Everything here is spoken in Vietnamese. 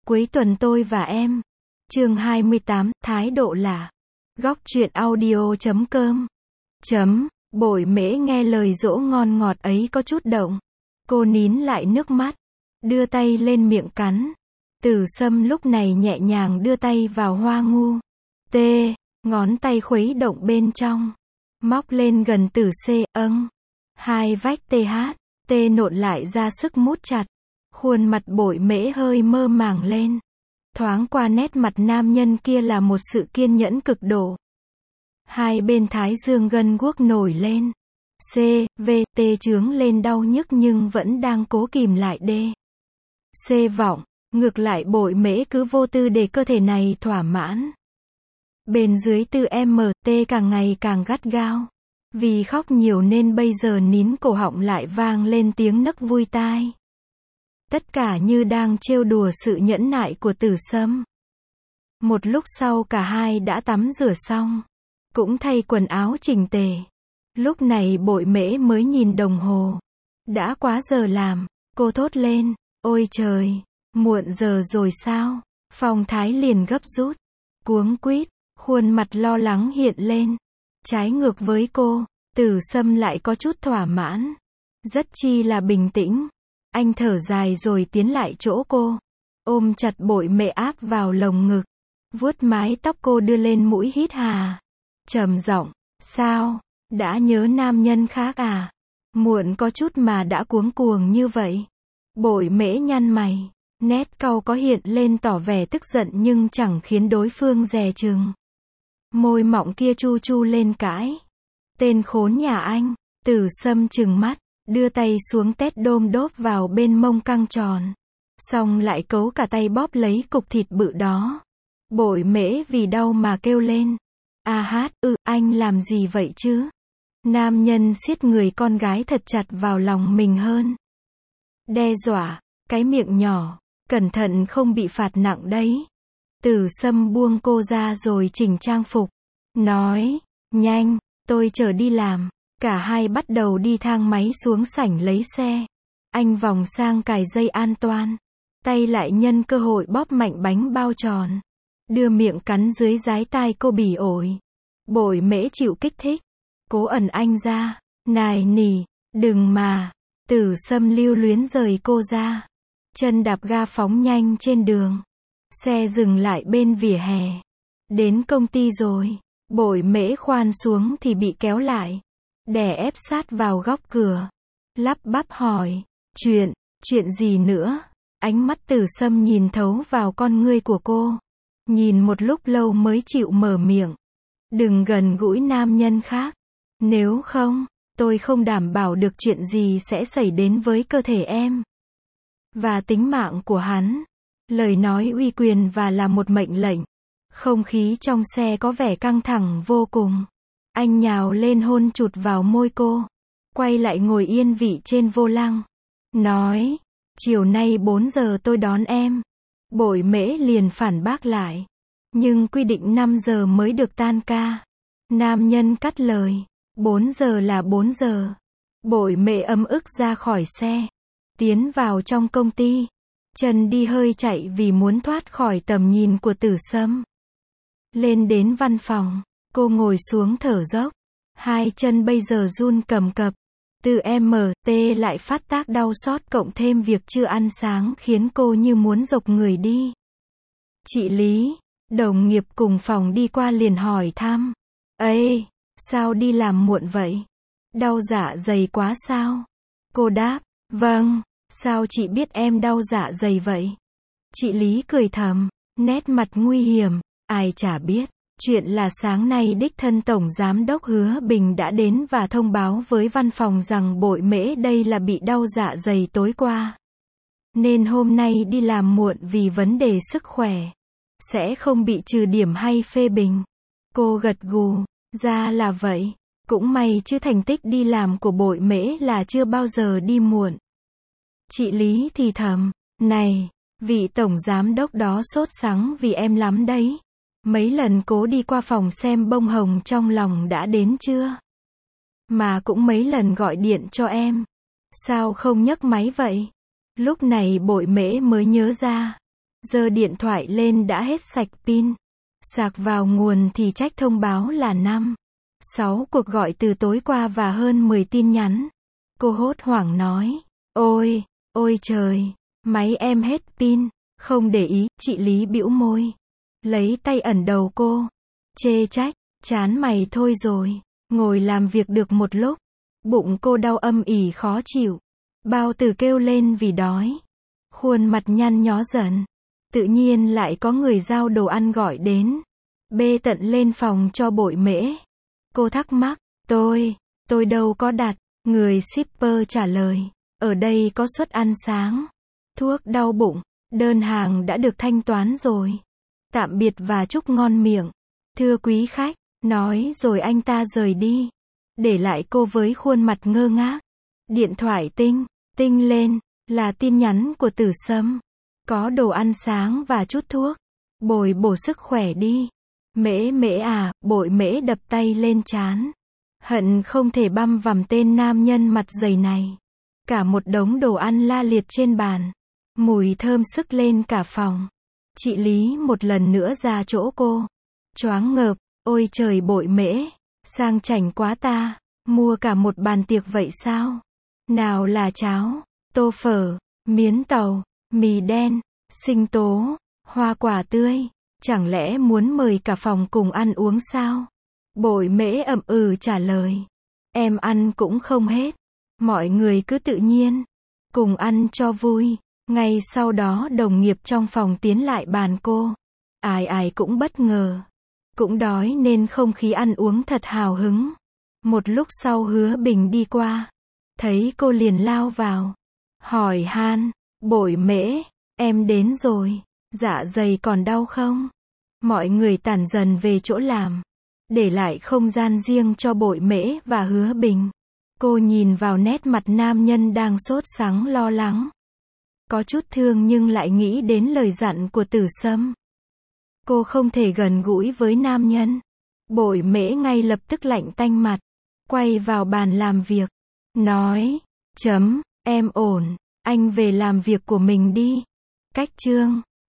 Cuối tuần tôi và em. Chương 28, thái độ là. Góc truyện audio.com. Bội mễ nghe lời dỗ ngon ngọt ấy có chút động. Cô nín lại nước mắt, đưa tay lên miệng cắn. Tử Sâm lúc này nhẹ nhàng đưa tay vào hoa ngu. Ngón tay khuấy động bên trong. Móc lên gần Tử C, hai vách nộn lại ra sức mút chặt. Khuôn mặt bội mễ hơi mơ màng lên. Thoáng qua nét mặt nam nhân kia là một sự kiên nhẫn cực độ. Hai bên thái dương gân guốc nổi lên. T chướng lên đau nhức nhưng vẫn đang cố kìm lại vọng. Ngược lại bội mễ cứ vô tư để cơ thể này thỏa mãn. Bên dưới MT càng ngày càng gắt gao. Vì khóc nhiều nên bây giờ nín cổ họng lại vang lên tiếng nấc vui tai. Tất cả như đang trêu đùa sự nhẫn nại của Tử Sâm. Một lúc sau cả hai đã tắm rửa xong. Cũng thay quần áo chỉnh tề. Lúc này bội mễ mới nhìn đồng hồ. Đã quá giờ làm. Cô thốt lên. Ôi trời, muộn giờ rồi sao? Phong thái liền gấp rút. Cuống quýt, khuôn mặt lo lắng hiện lên. Trái ngược với cô, Tử Sâm lại có chút thỏa mãn. Rất chi là bình tĩnh. Anh thở dài rồi tiến lại chỗ cô. Ôm chặt bội mễ áp vào lồng ngực. Vuốt mái tóc cô đưa lên mũi hít hà. Trầm giọng, sao? Đã nhớ nam nhân khác à? Muộn có chút mà đã cuống cuồng như vậy. Bội mễ nhăn mày. Nét cau có hiện lên tỏ vẻ tức giận nhưng chẳng khiến đối phương dè chừng. Môi mọng kia chu chu lên cãi. Tên khốn nhà anh. Tử Sâm trừng mắt. Đưa tay xuống tét đôm đốp vào bên mông căng tròn. Xong lại cấu cả tay bóp lấy cục thịt bự đó. Bội mễ vì đau mà kêu lên. Anh làm gì vậy chứ? Nam nhân siết người con gái thật chặt vào lòng mình hơn. Đe dọa, cái miệng nhỏ, cẩn thận không bị phạt nặng đấy. Tử Sâm buông cô ra rồi chỉnh trang phục. Nói, nhanh, tôi chở đi làm. Cả hai bắt đầu đi thang máy xuống sảnh lấy xe. Anh vòng sang cài dây an toàn. Tay lại nhân cơ hội bóp mạnh bánh bao tròn. Đưa miệng cắn dưới dái tai cô bỉ ổi. Bội mễ chịu kích thích. Cố ẩn anh ra. Nài nỉ, đừng mà. Tử Sâm lưu luyến rời cô ra. Chân đạp ga phóng nhanh trên đường. Xe dừng lại bên vỉa hè. Đến công ty rồi. Bội mễ khoan xuống thì bị kéo lại. Đè ép sát vào góc cửa. Lắp bắp hỏi. Chuyện gì nữa? Ánh mắt Tử Sâm nhìn thấu vào con ngươi của cô. Nhìn một lúc lâu mới chịu mở miệng. Đừng gần gũi nam nhân khác. Nếu không, tôi không đảm bảo được chuyện gì sẽ xảy đến với cơ thể em. Và tính mạng của hắn. Lời nói uy quyền và là một mệnh lệnh. Không khí trong xe có vẻ căng thẳng vô cùng. Anh nhào lên hôn chụt vào môi cô. Quay lại ngồi yên vị trên vô lăng. Nói, chiều nay 4 giờ tôi đón em. Bội mễ liền phản bác lại. Nhưng quy định 5 giờ mới được tan ca. Nam nhân cắt lời. 4 giờ là 4 giờ. Bội mễ ấm ức ra khỏi xe. Tiến vào trong công ty. Chân đi hơi chạy vì muốn thoát khỏi tầm nhìn của Tử Sâm. Lên đến văn phòng. Cô ngồi xuống thở dốc. Hai chân bây giờ run cầm cập. Từ MT lại phát tác đau xót cộng thêm việc chưa ăn sáng khiến cô như muốn dộc người đi. Chị Lý, đồng nghiệp cùng phòng đi qua liền hỏi thăm. Ê, sao đi làm muộn vậy? Đau dạ dày quá sao? Cô đáp, vâng, sao chị biết em đau dạ dày vậy? Chị Lý cười thầm, nét mặt nguy hiểm, ai chả biết. Chuyện là sáng nay đích thân Tổng Giám đốc Hứa Bình đã đến và thông báo với văn phòng rằng bội mễ đây là bị đau dạ dày tối qua. Nên hôm nay đi làm muộn vì vấn đề sức khỏe. Sẽ không bị trừ điểm hay phê bình. Cô gật gù, ra là vậy. Cũng may chứ thành tích đi làm của bội mễ là chưa bao giờ đi muộn. Chị Lý thì thầm, này, vị Tổng Giám đốc đó sốt sắng vì em lắm đấy. Mấy lần cố đi qua phòng xem bông hồng trong lòng đã đến chưa? Mà cũng mấy lần gọi điện cho em. Sao không nhấc máy vậy? Lúc này bội mễ mới nhớ ra. Giơ điện thoại lên đã hết sạch pin. Sạc vào nguồn thì trách thông báo là 6 cuộc gọi từ tối qua và hơn 10 tin nhắn. Cô hốt hoảng nói. Ôi, ôi trời, máy em hết pin. Không để ý, chị Lý bĩu môi. Lấy tay ẩn đầu cô. Chê trách, chán mày thôi rồi. Ngồi làm việc được một lúc. Bụng cô đau âm ỉ khó chịu. Bao tử kêu lên vì đói. Khuôn mặt nhăn nhó dần. Tự nhiên lại có người giao đồ ăn gọi đến. Bê tận lên phòng cho Bội Mễ. Cô thắc mắc, tôi đâu có đặt. Người shipper trả lời, ở đây có suất ăn sáng. Thuốc đau bụng, đơn hàng đã được thanh toán rồi. Tạm biệt và chúc ngon miệng. Thưa quý khách, nói rồi anh ta rời đi. Để lại cô với khuôn mặt ngơ ngác. Điện thoại tinh lên, là tin nhắn của Tử Sâm. Có đồ ăn sáng và chút thuốc. Bồi bổ sức khỏe đi. Mễ Mễ à, Bội Mễ đập tay lên trán. Hận không thể băm vằm tên nam nhân mặt dày này. Cả một đống đồ ăn la liệt trên bàn. Mùi thơm sức lên cả phòng. Chị Lý một lần nữa ra chỗ cô. Choáng ngợp, ôi trời Bội Mễ, sang chảnh quá ta, mua cả một bàn tiệc vậy sao? Nào là cháo, tô phở, miến tàu, mì đen, sinh tố, hoa quả tươi, chẳng lẽ muốn mời cả phòng cùng ăn uống sao? Bội Mễ ậm ừ trả lời, em ăn cũng không hết, mọi người cứ tự nhiên, cùng ăn cho vui. Ngay sau đó đồng nghiệp trong phòng tiến lại bàn cô, ai ai cũng bất ngờ, cũng đói nên không khí ăn uống thật hào hứng. Một lúc sau Hứa Bình đi qua, thấy cô liền lao vào, hỏi han, Bội Mễ, em đến rồi, dạ dày còn đau không? Mọi người tản dần về chỗ làm, để lại không gian riêng cho Bội Mễ và Hứa Bình. Cô nhìn vào nét mặt nam nhân đang sốt sắng lo lắng. Có chút thương nhưng lại nghĩ đến lời dặn của Tử Sâm. Cô không thể gần gũi với nam nhân. Bội Mễ ngay lập tức lạnh tanh mặt, quay vào bàn làm việc, nói, em ổn, anh về làm việc của mình đi. Cách chương